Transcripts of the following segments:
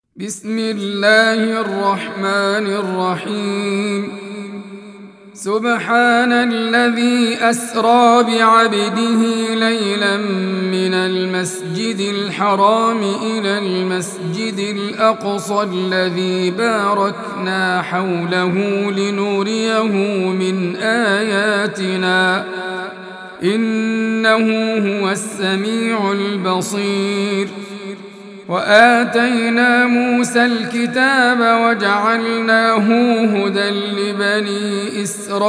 بسم الله الرحمن الرحيم. سبحان الذي أسرى بعبده ليلا من المسجد الحرام إلى المسجد الأقصى الذي باركنا حوله لنريه من آياتنا إنه هو السميع البصير. وآتينا موسى الكتاب وجعلناه هدى لبني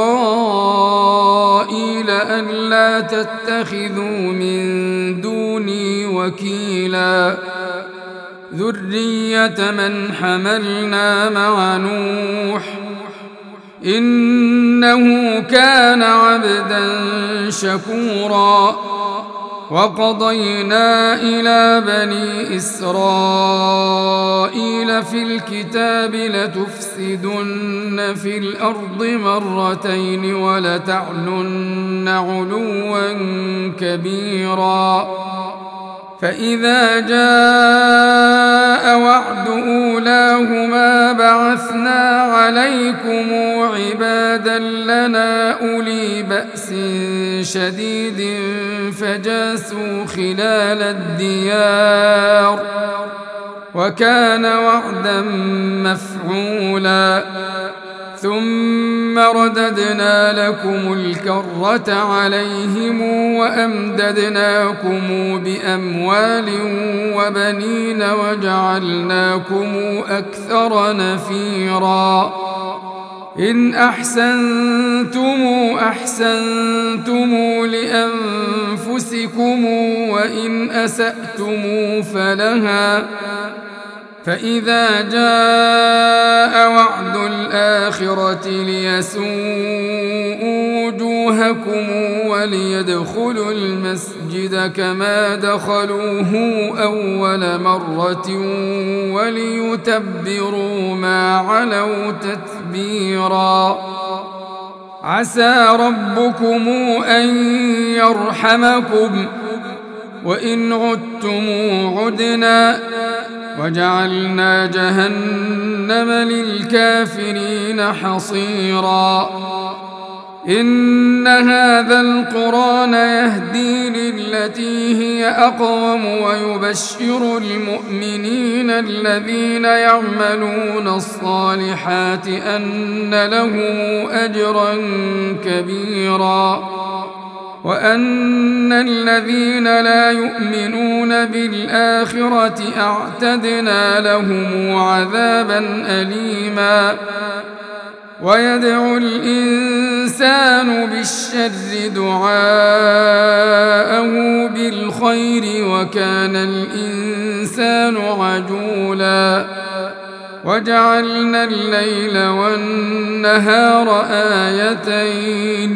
إسرائيل ألا تتخذوا من دوني وكيلا ذرية من حملنا مع نوح إنه كان عبدا شكورا. وقضينا إلى بني إسرائيل في الكتاب لتفسدن في الأرض مرتين ولتعلن علوا كبيرا. فإذا جاء وعد أولاهما بعثنا عليكم عبادا لنا أولي بأس شديد فجاسوا خلال الديار وكان وعدا مفعولا. ثم رددنا لكم الكرة عليهم وأمددناكم بأموال وبنين وجعلناكم أكثر نفيرا. إن أحسنتم أحسنتم لأنفسكم وإن أسأتم فلها. فإذا جاء وعد الآخرة ليسوءوا وجوهكم وليدخلوا المسجد كما دخلوه أول مرة وليتبروا ما علوا تتبيرا. عسى ربكم أن يرحمكم وإن عدتم عدنا وجعلنا جهنم للكافرين حصيرا. إن هذا القرآن يهدي للتي هي أقوم ويبشر المؤمنين الذين يعملون الصالحات أن لهم أجرا كبيرا وأن الذين لا يؤمنون بالآخرة أعتدنا لهم عذابا أليما. ويدعو الإنسان بالشر دعاءه بالخير وكان الإنسان عجولا. وجعلنا الليل والنهار آيتين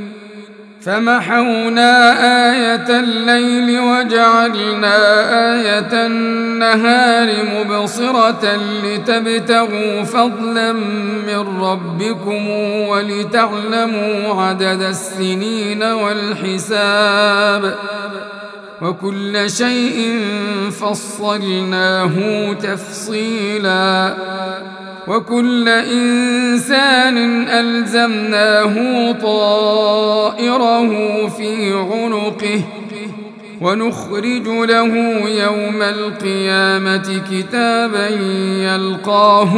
فمحونا آية الليل وجعلنا آية النهار مبصرة لتبتغوا فضلا من ربكم ولتعلموا عدد السنين والحساب وكل شيء فصلناه تفصيلا. وكل إنسان ألزمناه طائره في عنقه ونخرج له يوم القيامة كتابا يلقاه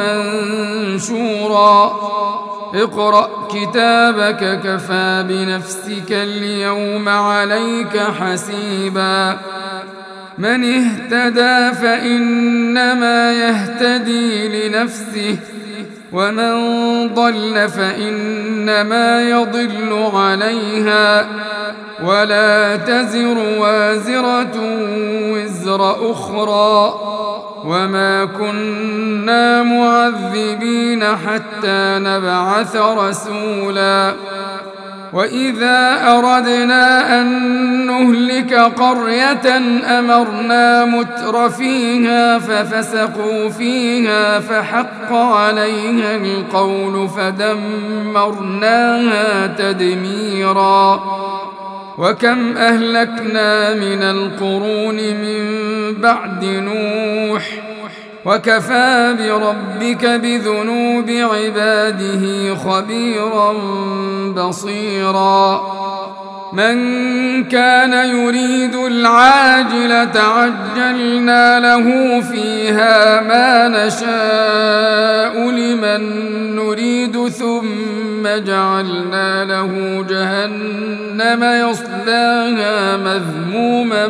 منشورا. اقرأ كتابك كفى بنفسك اليوم عليك حسيبا. من اهتدى فإنما يهتدي لنفسه ومن ضل فإنما يضل عليها ولا تزر وازرة وزر أخرى وما كنا معذبين حتى نبعث رسولا. وإذا أردنا أن نهلك قرية أمرنا متر فيها ففسقوا فيها فحق عليها القول فدمرناها تدميرا. وكم أهلكنا من القرون من بعد نوح وكفى بربك بذنوب عباده خبيرا بصيرا من كان يريد العاجلة عجلنا له فيها ما نشاء لمن نريد ثم جعلنا له جهنم يصلاها مذموما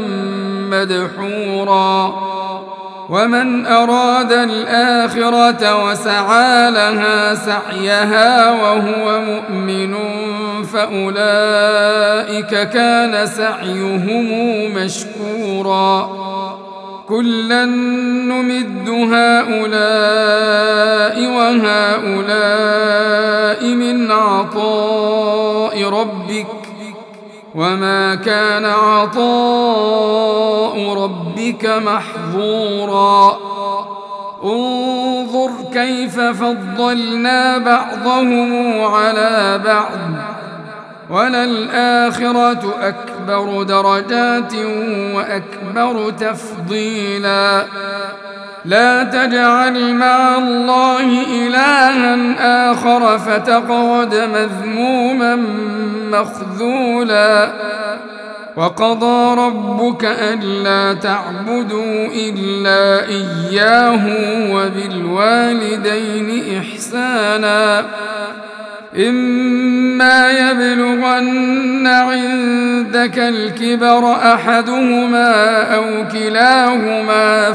مدحورا ومن أراد الآخرة وسعى لها سعيها وهو مؤمن فأولئك كان سعيهم مشكورا كلا نمد هؤلاء وهؤلاء من عطاء ربك وما كان عطاء ربك محظورا انظر كيف فضلنا بعضهم على بعض وللآخرة أكبر درجات وأكبر تفضيلا لا تجعل مع الله إلها آخر فتقعد مذموما مخذولا وقضى ربك ألا تعبدوا إلا إياه وبالوالدين إحسانا إما يبلغن عندك الكبر أحدهما أو كلاهما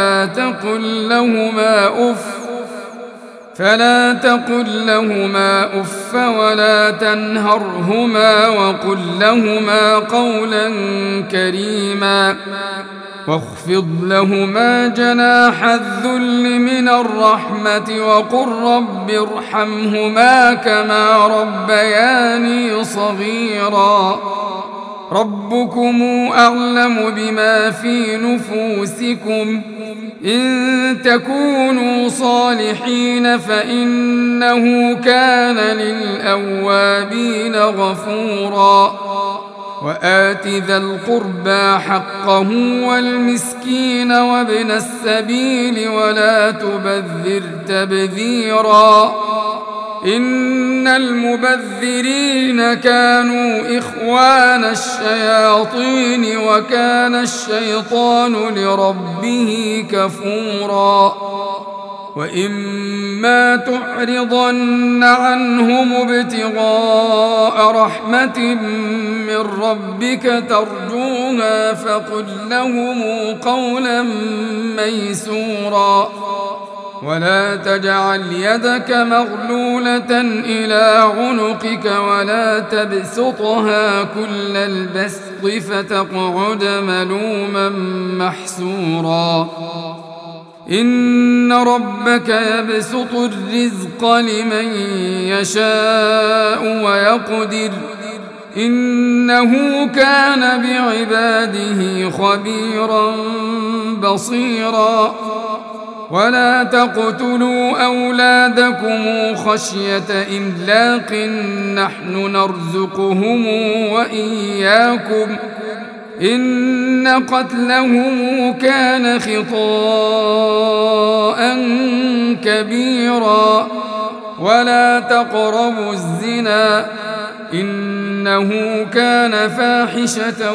فلا تقل لهما أف ولا تنهرهما وقل لهما قولا كريما واخفض لهما جناح الذل من الرحمة وقل رب ارحمهما كما ربياني صغيرا ربكم أعلم بما في نفوسكم إن تكونوا صالحين فإنه كان للأوابين غفورا وآت ذا القربى حقه والمسكين وابن السبيل ولا تبذر تبذيرا إن المبذرين كانوا إخوان الشياطين وكان الشيطان لربه كفورا وإما تعرضن عنهم ابتغاء رحمة من ربك ترجوها فقل لهم قولا ميسورا ولا تجعل يدك مغلولة إلى عنقك ولا تبسطها كل البسط فتقعد ملوما محسورا إن ربك يبسط الرزق لمن يشاء ويقدر إنه كان بعباده خبيرا بصيرا ولا تقتلوا أولادكم خشية إملاق نحن نرزقهم وإياكم إن قتلهم كان خطاء كبيرا ولا تقربوا الزنا إنه كان فاحشة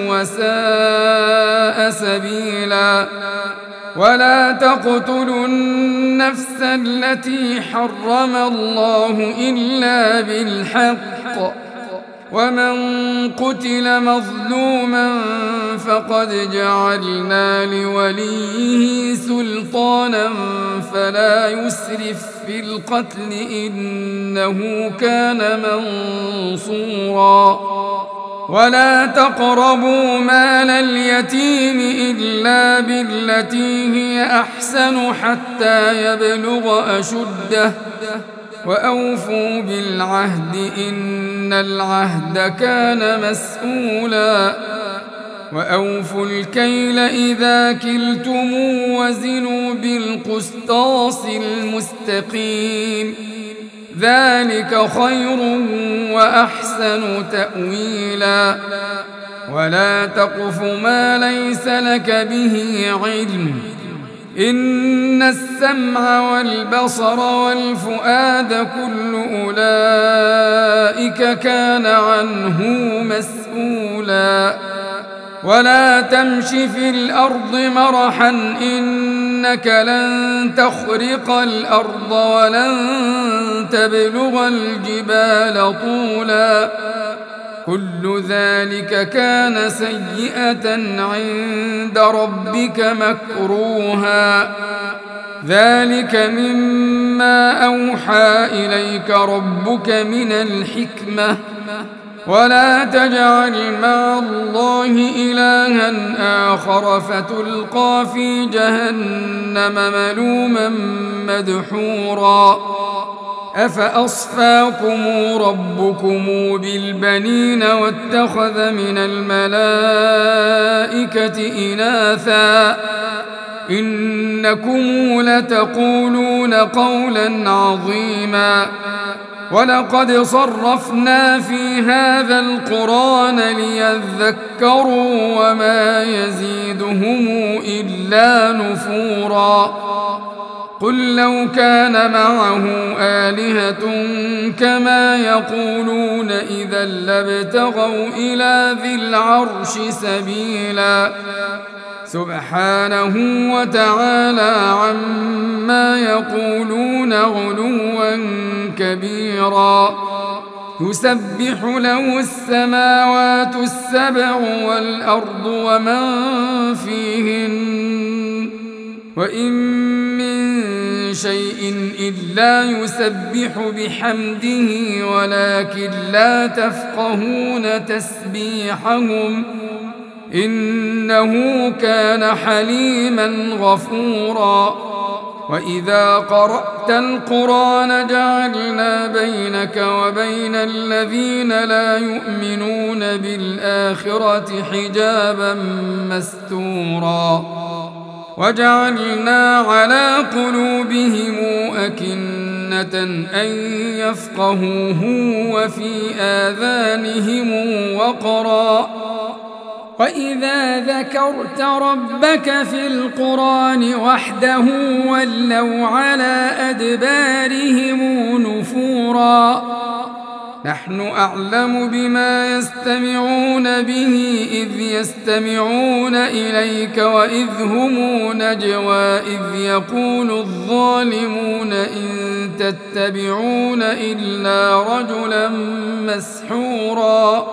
وساء سبيلا ولا تقتلوا النفس التي حرم الله إلا بالحق ومن قتل مظلوما فقد جعلنا لوليه سلطانا فلا يسرف في القتل إنه كان منصورا ولا تقربوا مال اليتيم إلا بالتي هي أحسن حتى يبلغ أشده وأوفوا بالعهد إن العهد كان مسؤولا وأوفوا الكيل إذا كلتم وزنوا بالقسطاس المستقيم ذلك خير وأحسن تأويلا ولا تقف ما ليس لك به علم إن السمع والبصر والفؤاد كل أولئك كان عنه مسؤولا ولا تمش في الأرض مرحا إنك لن تخرق الأرض ولن تبلغ الجبال طولا كل ذلك كان سيئة عند ربك مكروها ذلك مما أوحى إليك ربك من الحكمة ولا تجعل مع الله إلها آخر فتلقى في جهنم ملوما مدحورا أفأصفاكم ربكم بالبنين واتخذ من الملائكة إناثا إنكم لتقولون قولا عظيما ولقد صرفنا في هذا القرآن ليذكروا وما يزيدهم إلا نفورا قل لو كان معه آلهة كما يقولون إذا لابتغوا إلى ذي العرش سبيلا سبحانه وتعالى عما يقولون علوا كبيرا يسبح له السماوات السبع والأرض ومن فيهن وإن من شيء إلا يسبح بحمده ولكن لا تفقهون تسبيحهم إنه كان حليما غفورا وإذا قرأت القرآن جعلنا بينك وبين الذين لا يؤمنون بالآخرة حجابا مستورا وجعلنا على قلوبهم أكنة أن يفقهوه وفي آذانهم وقرا وإذا ذكرت ربك في القرآن وحده ولوا على أدبارهم نفورا نحن أعلم بما يستمعون به إذ يستمعون إليك وإذ هم نجوى إذ يقول الظالمون إن تتبعون إلا رجلا مسحورا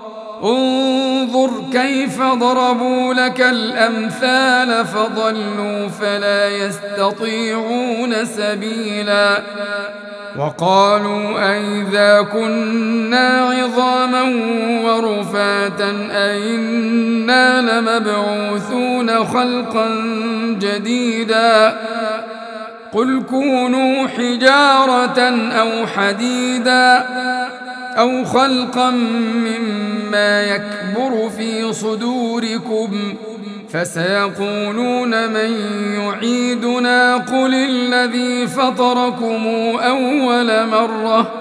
انظر كيف ضربوا لك الأمثال فضلوا فلا يستطيعون سبيلا وقالوا أئذا كنا عظاما ورفاتا أئنا لمبعوثون خلقا جديدا قل كونوا حجارة أو حديدا أو خلقا مما يكبر في صدوركم فسيقولون من يعيدنا قل الذي فطركم أول مرة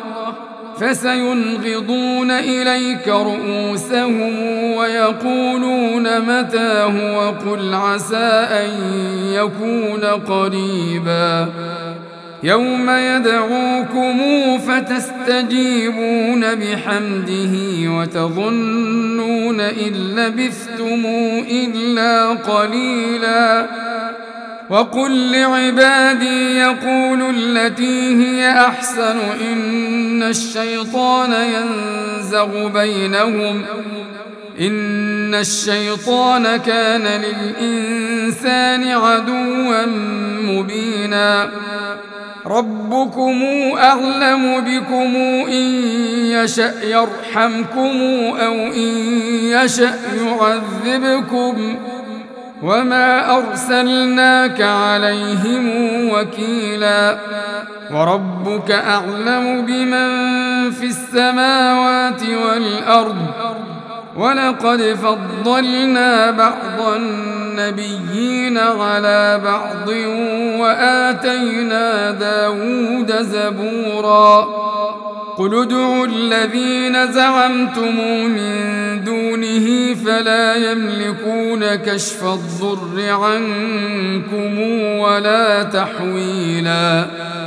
فسينغضون إليك رؤوسهم ويقولون متى هو قل عسى أن يكون قريبا يوم يدعوكم فتستجيبون بحمده وتظنون إن لبثتم إلا قليلا وقل لعبادي يقولوا التي هي أحسن إن الشيطان ينزغ بينهم إن الشيطان كان للإنسان عدوا مبينا ربكم أعلم بكم إن يشأ يرحمكم أو إن يشأ يعذبكم وما أرسلناك عليهم وكيلا وربك أعلم بمن في السماوات والأرض ولقد فضلنا بعض النبيين على بعض وآتينا داود زبورا قل ادعوا الذين زعمتم من دونه فلا يملكون كشف الضر عنكم ولا تحويلا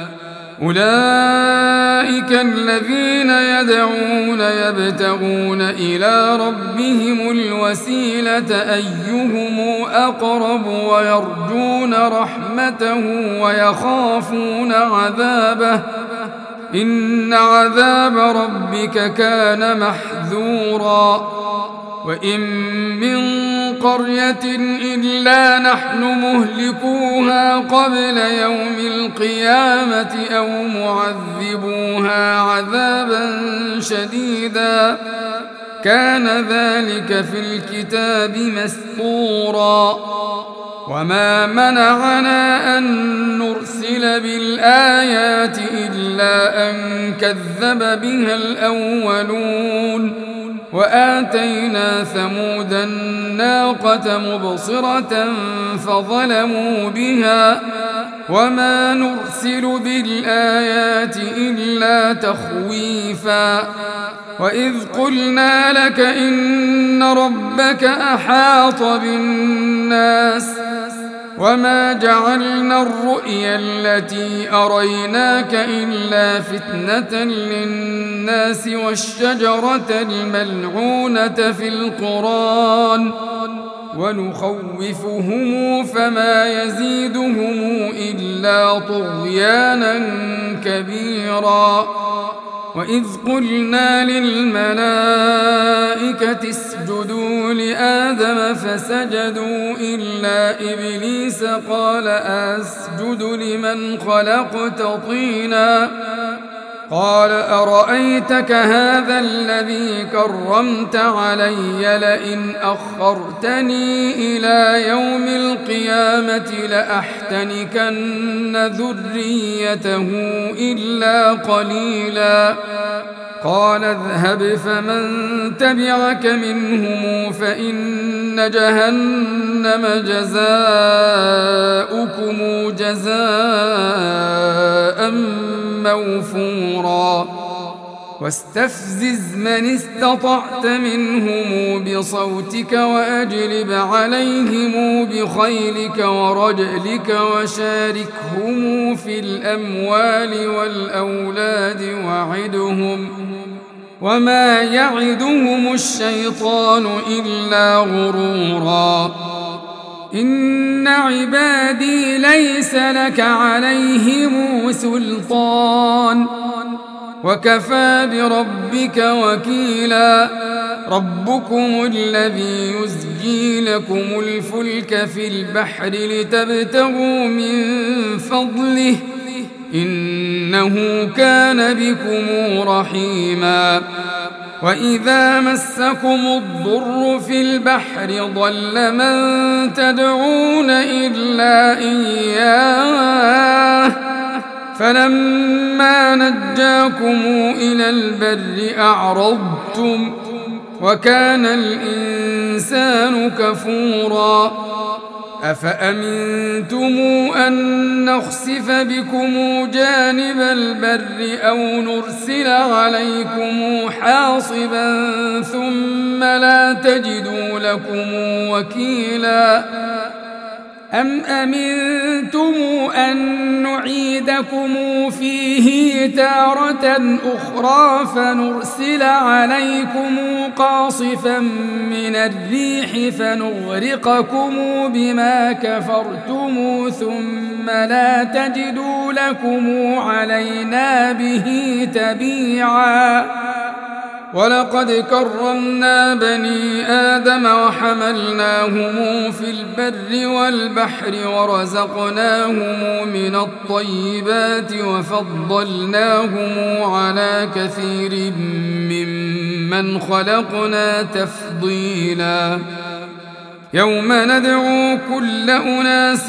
أولئك الذين يدعون يبتغون إلى ربهم الوسيلة أيهم أقرب ويرجون رحمته ويخافون عذابه إن عذاب ربك كان محذورا وإن من قرية إلا نحن مهلكوها قبل يوم القيامة أو معذبوها عذابا شديدا كان ذلك في الكتاب مسطورا وما منعنا أن نرسل بالآيات إلا أن كذب بها الأولون وآتينا ثمود الناقة مبصرة فظلموا بها وما نرسل بالآيات إلا تخويفا وإذ قلنا لك إن ربك أحاط بالناس وما جعلنا الرؤيا التي أريناك إلا فتنة للناس والشجرة الملعونة في القرآن ونخوفهم فما يزيدهم إلا طغيانا كبيرا وإذ قلنا للملائكة اسجدوا لآدم فسجدوا إلا إبليس قال أسجد لمن خلقت طينا قال أرأيتك هذا الذي كرمت علي لئن أخرتني إلى يوم القيامة لأحتنكن ذريته إلا قليلا قال اذهب فمن تبعك منهم فإن جهنم جزاؤكم جزاء موفورا واستفزز من استطعت منهم بصوتك وأجلب عليهم بخيلك ورجلك وشاركهم في الأموال والأولاد وعدهم وما يعدهم الشيطان إلا غرورا إن عبادي ليس لك عليهم سلطان وكفى بربك وكيلا ربكم الذي يزجي لكم الفلك في البحر لتبتغوا من فضله إنه كان بكم رحيما وإذا مسكم الضر في البحر ضل من تدعون إلا إياه فلما نجاكم إلى البر أعرضتم وكان الإنسان كفورا أفأمنتم أن نخسف بكم جانب البر أو نرسل عليكم حاصبا ثم لا تجدوا لكم وكيلا أم أمنتم أن نعيدكم فيه تارة أخرى فنرسل عليكم قاصفا من الريح فنغرقكم بما كفرتم ثم لا تجدوا لكم علينا به تبيعا ولقد كرمنا بني آدم وحملناهم في البر والبحر ورزقناهم من الطيبات وفضلناهم على كثير ممن خلقنا تفضيلا يوم ندعو كل أناس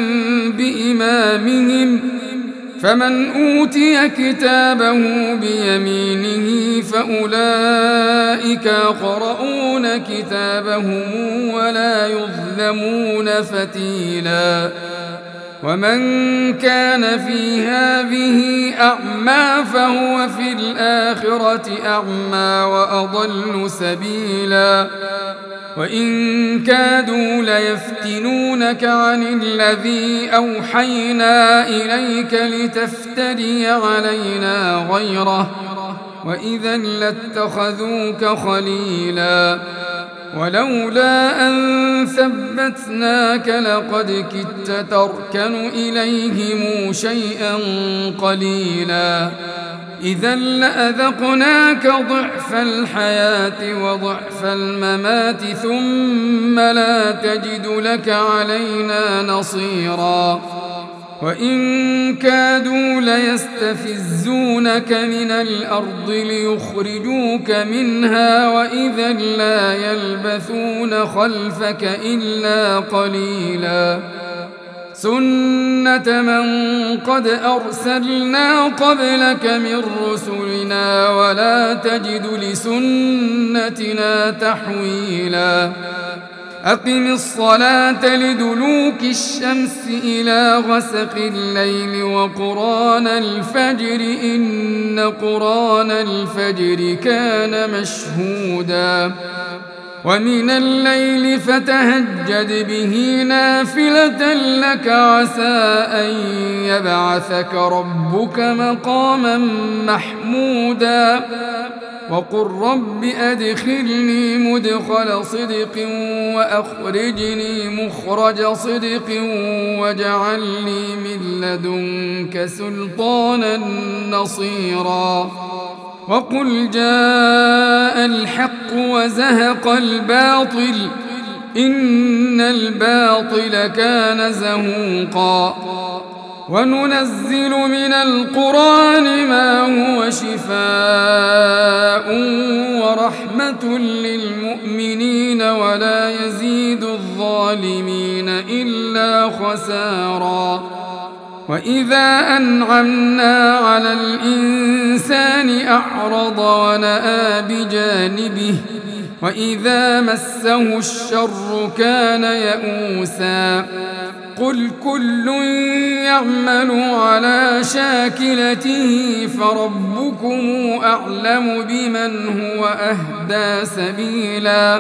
بإمامهم فمن أوتي كتابه بيمينه فأولئك يقرؤون كتابهم ولا يظلمون فتيلا ومن كان في هذه أعمى فهو في الآخرة أعمى وأضل سبيلا وإن كادوا ليفتنونك عن الذي أوحينا إليك لتفتري علينا غيره وإذا لاتخذوك خليلا ولولا أن ثبتناك لقد كدت تركن إليهم شيئا قليلا إذا لأذقناك ضعف الحياة وضعف الممات ثم لا تجد لك علينا نصيرا وإن كادوا ليستفزونك من الأرض ليخرجوك منها وإذا لا يلبثون خلفك إلا قليلا سنة من قد أرسلنا قبلك من رسلنا ولا تجد لسنتنا تحويلا أقم الصلاة لدلوك الشمس إلى غسق الليل وقرآن الفجر إن قرآن الفجر كان مشهودا ومن الليل فتهجد به نافلة لك عسى أن يبعثك ربك مقاما محمودا وقل رب أدخلني مدخل صدق وأخرجني مخرج صدق واجعل لي من لدنك سلطانا نصيرا وقل جاء الحق وزهق الباطل إن الباطل كان زهوقا وننزل من القرآن ما هو شفاء ورحمة للمؤمنين ولا يزيد الظالمين إلا خسارا وإذا أنعمنا على الإنسان أعرض ونأى بجانبه وإذا مسه الشر كان يئوسا قل كل يعمل على شاكلته فربكم أعلم بمن هو أهدى سبيلا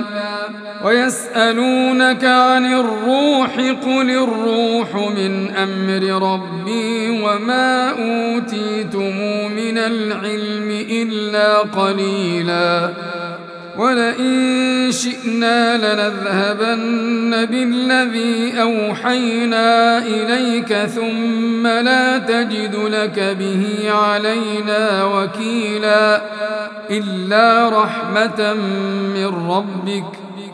ويسألونك عن الروح قل الروح من أمر ربي وما أوتيتم من العلم إلا قليلا ولئن شئنا لنذهبن بالذي أوحينا إليك ثم لا تجد لك به علينا وكيلا إلا رحمة من ربك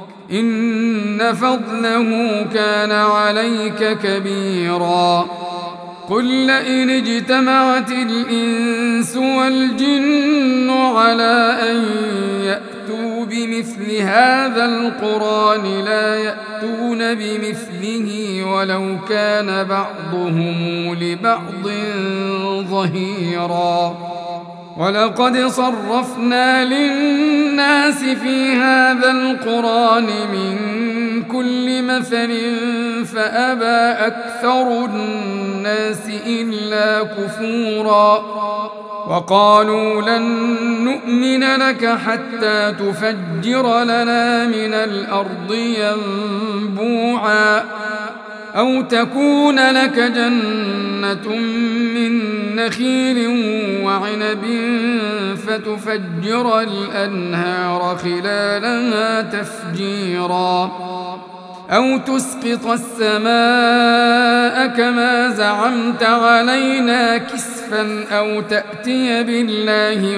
إن فضله كان عليك كبيرا قل لئن اجتمعت الإنس والجن على أن يأتوا بمثل هذا القرآن لا يأتون بمثله ولو كان بعضهم لبعض ظهيرا ولقد صرفنا للناس في هذا القرآن من كل مثل فأبى أكثر الناس إلا كفورا وقالوا لن نؤمن لك حتى تفجر لنا من الأرض ينبوعا أو تكون لك جنة من نخيل وعنب فتفجر الأنهار خلالها تفجيرا أو تسقط السماء كما زعمت علينا كسفا أو تأتي بالله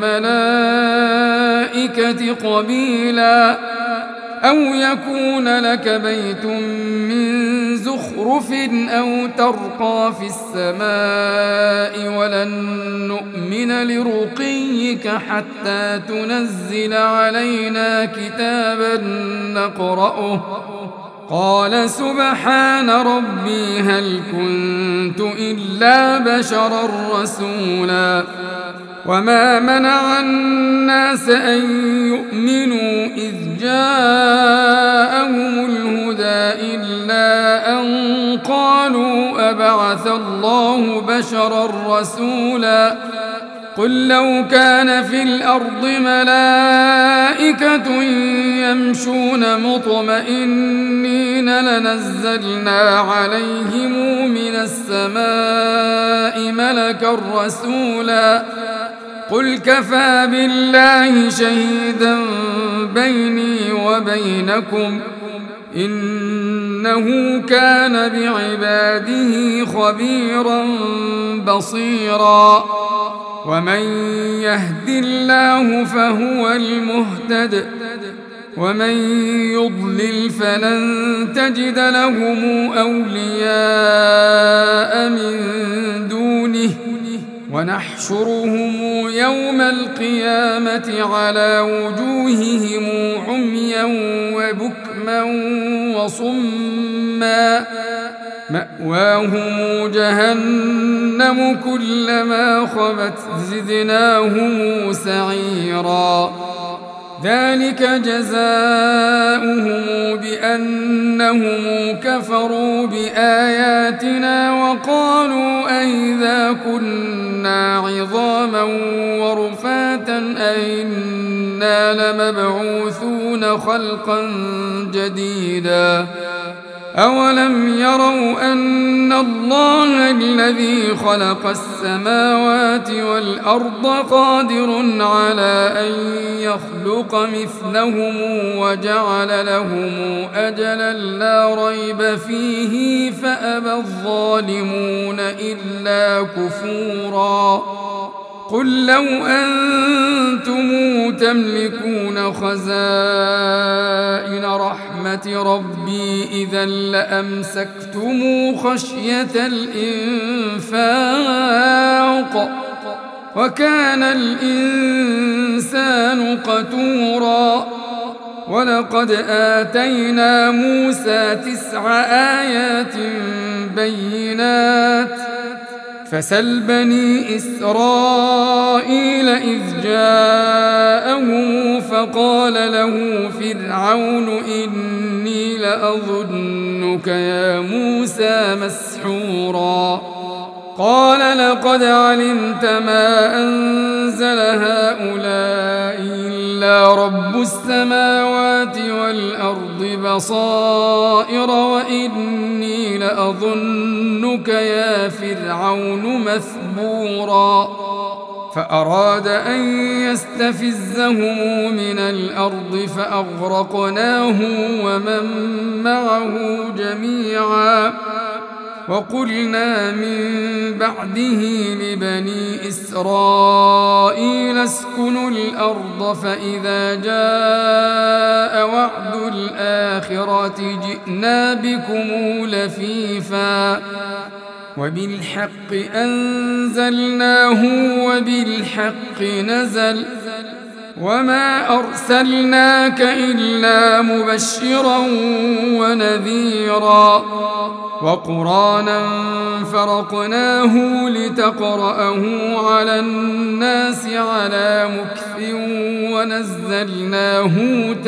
والملائكة قبيلا أو يكون لك بيت من زخرف أو ترقى في السماء ولن نؤمن لرقيك حتى تنزل علينا كتابا نقرأه قال سبحان ربي هل كنت إلا بشرا رسولا وما منع الناس أن يؤمنوا إذ جاءهم الهدى إلا أن قالوا أبعث الله بشرا رسولا قل لو كان في الأرض ملائكة يمشون مطمئنين لنزلنا عليهم من السماء ملكا رسولا قل كفى بالله شهيدا بيني وبينكم إنه كان بعباده خبيرا بصيرا ومن يهد الله فهو المهتد ومن يضلل فلن تجد لهم أولياء من دونه ونحشرهم يوم القيامة على وجوههم عميا وبكما وصما مأواهم جهنم كلما خبت زدناهم سعيرا ذلك جزاؤهم بأنهم كفروا بآياتنا وقالوا أئذا كنا عظاما ورفاتا أئنا لمبعوثون خلقا جديدا أولم يروا أن الله الذي خلق السماوات والأرض قادر على أن يخلق مثلهم وجعل لهم أجلا لا ريب فيه فأبى الظالمون إلا كفورا قل لو أنتم تملكون خزائن رحمة ربي إذا لأمسكتم خشية الإنفاق وكان الإنسان قتورا ولقد آتينا موسى 9 آيات بينات فسل بني إسرائيل إذ جاءهم فقال له فرعون إني لأظنك يا موسى مسحورا قال لقد علمت ما أنزل هؤلاء إلا رب السماوات والأرض بصائر وإني لأظنك يا فرعون مثبورا فأراد أن يستفزهم من الأرض فأغرقناه ومن معه جميعا وقلنا من بعده لبني إسرائيل اسكنوا الأرض فإذا جاء وعد الآخرة جئنا بكم لفيفا وبالحق أنزلناه وبالحق نزل وما أرسلناك إلا مبشرا ونذيرا وقرآنا فرقناه لتقرأه على الناس على مكث ونزلناه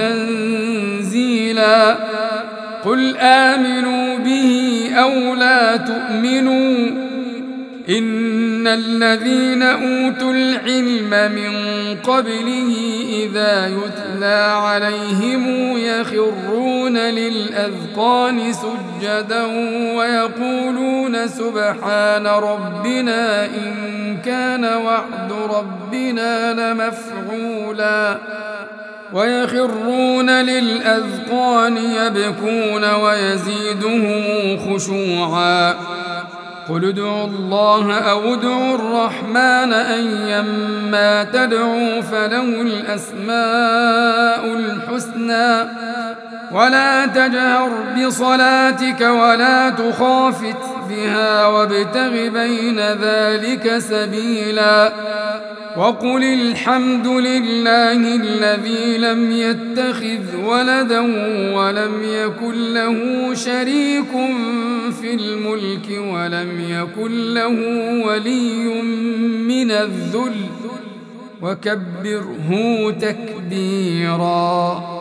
تنزيلا قل آمنوا به أو لا تؤمنوا إن الذين أوتوا العلم من قبله إذا يتلى عليهم يخرون للأذقان سجدا ويقولون سبحان ربنا إن كان وعد ربنا لمفعولا ويخرون للأذقان يبكون ويزيدهم خشوعا قل ادعوا الله أو ادعوا الرحمن أيما تدعوا فله الأسماء الحسنى ولا تجهر بصلاتك ولا تخافت بها وابتغ بين ذلك سبيلا وقل الحمد لله الذي لم يتخذ ولدا ولم يكن له شريك في الملك ولم يكن له ولي من الذل وكبره تكبيرا.